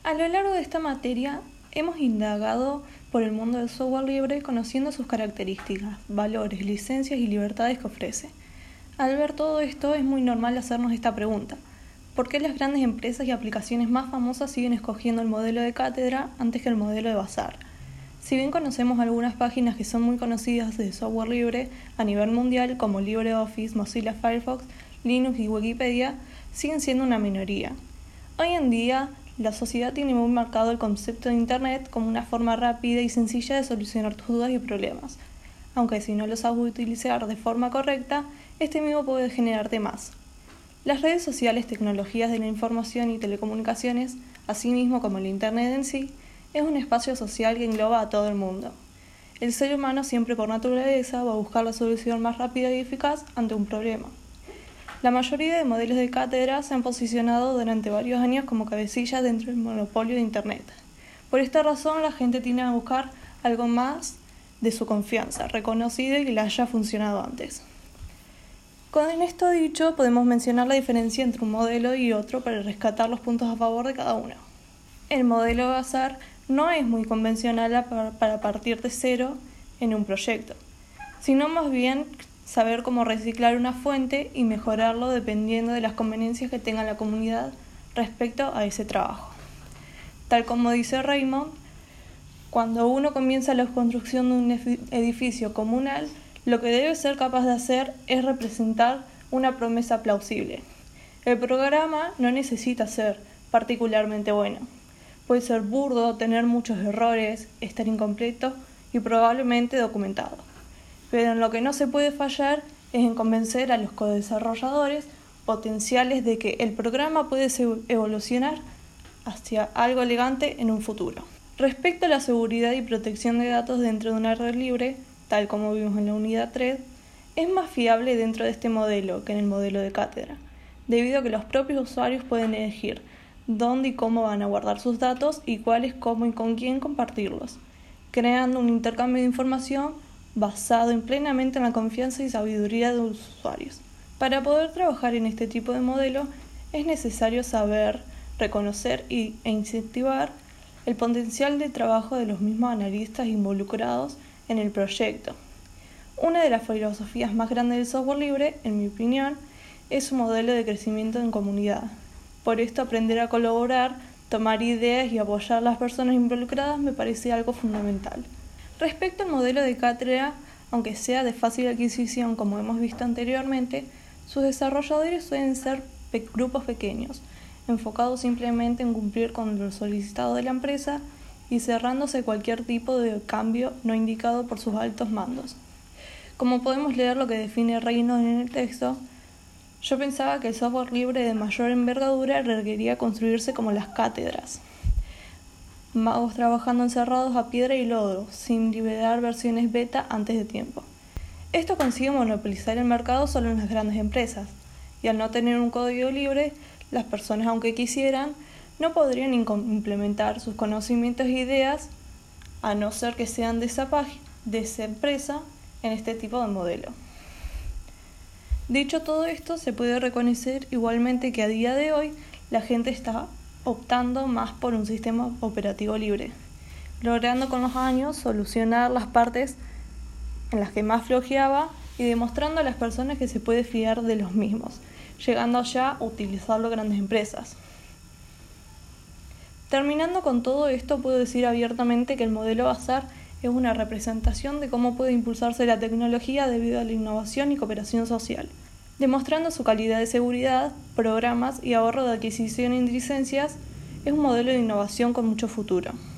A lo largo de esta materia hemos indagado por el mundo del software libre conociendo sus características, valores, licencias y libertades que ofrece. Al ver todo esto es muy normal hacernos esta pregunta: ¿por qué las grandes empresas y aplicaciones más famosas siguen escogiendo el modelo de cátedra antes que el modelo de bazar? Si bien conocemos algunas páginas que son muy conocidas de software libre a nivel mundial como LibreOffice, Mozilla Firefox, Linux y Wikipedia, siguen siendo una minoría. Hoy en día, la sociedad tiene muy marcado el concepto de Internet como una forma rápida y sencilla de solucionar tus dudas y problemas, aunque si no lo sabes utilizar de forma correcta, este mismo puede generarte más. Las redes sociales, tecnologías de la información y telecomunicaciones, así mismo como el Internet en sí, es un espacio social que engloba a todo el mundo. El ser humano siempre por naturaleza va a buscar la solución más rápida y eficaz ante un problema. La mayoría de modelos de cátedra se han posicionado durante varios años como cabecillas dentro del monopolio de Internet. Por esta razón, la gente tiende a buscar algo más de su confianza, reconocido y que le haya funcionado antes. Con esto dicho, podemos mencionar la diferencia entre un modelo y otro para rescatar los puntos a favor de cada uno. El modelo bazar no es muy convencional para partir de cero en un proyecto, sino más bien saber cómo reciclar una fuente y mejorarlo dependiendo de las conveniencias que tenga la comunidad respecto a ese trabajo. Tal como dice Raymond, cuando uno comienza la construcción de un edificio comunal, lo que debe ser capaz de hacer es representar una promesa plausible. El programa no necesita ser particularmente bueno. Puede ser burdo, tener muchos errores, estar incompleto y probablemente documentado. Pero en lo que no se puede fallar es en convencer a los codesarrolladores potenciales de que el programa puede evolucionar hacia algo elegante en un futuro. Respecto a la seguridad y protección de datos dentro de una red libre, tal como vimos en la unidad 3, es más fiable dentro de este modelo que en el modelo de cátedra, debido a que los propios usuarios pueden elegir dónde y cómo van a guardar sus datos y cuáles, cómo y con quién compartirlos, creando un intercambio de información basado plenamente en la confianza y sabiduría de los usuarios. Para poder trabajar en este tipo de modelo es necesario saber, reconocer e incentivar el potencial de trabajo de los mismos analistas involucrados en el proyecto. Una de las filosofías más grandes del software libre, en mi opinión, es su modelo de crecimiento en comunidad. Por esto, aprender a colaborar, tomar ideas y apoyar a las personas involucradas me parece algo fundamental. Respecto al modelo de cátedra, aunque sea de fácil adquisición como hemos visto anteriormente, sus desarrolladores suelen ser grupos pequeños, enfocados simplemente en cumplir con lo solicitado de la empresa y cerrándose cualquier tipo de cambio no indicado por sus altos mandos. Como podemos leer lo que define Reynolds en el texto, yo pensaba que el software libre de mayor envergadura requería construirse como las cátedras. Magos trabajando encerrados a piedra y lodo, sin liberar versiones beta antes de tiempo. Esto consigue monopolizar el mercado solo en las grandes empresas, y al no tener un código libre, las personas, aunque quisieran, no podrían implementar sus conocimientos e ideas, a no ser que sean de esa empresa, en este tipo de modelo. Dicho todo esto, se puede reconocer igualmente que a día de hoy la gente está optando más por un sistema operativo libre, logrando con los años solucionar las partes en las que más flojeaba y demostrando a las personas que se puede fiar de los mismos, llegando ya a utilizarlo grandes empresas. Terminando con todo esto, puedo decir abiertamente que el modelo bazar es una representación de cómo puede impulsarse la tecnología debido a la innovación y cooperación social, demostrando su calidad de seguridad, programas y ahorro de adquisición y licencias. Es un modelo de innovación con mucho futuro.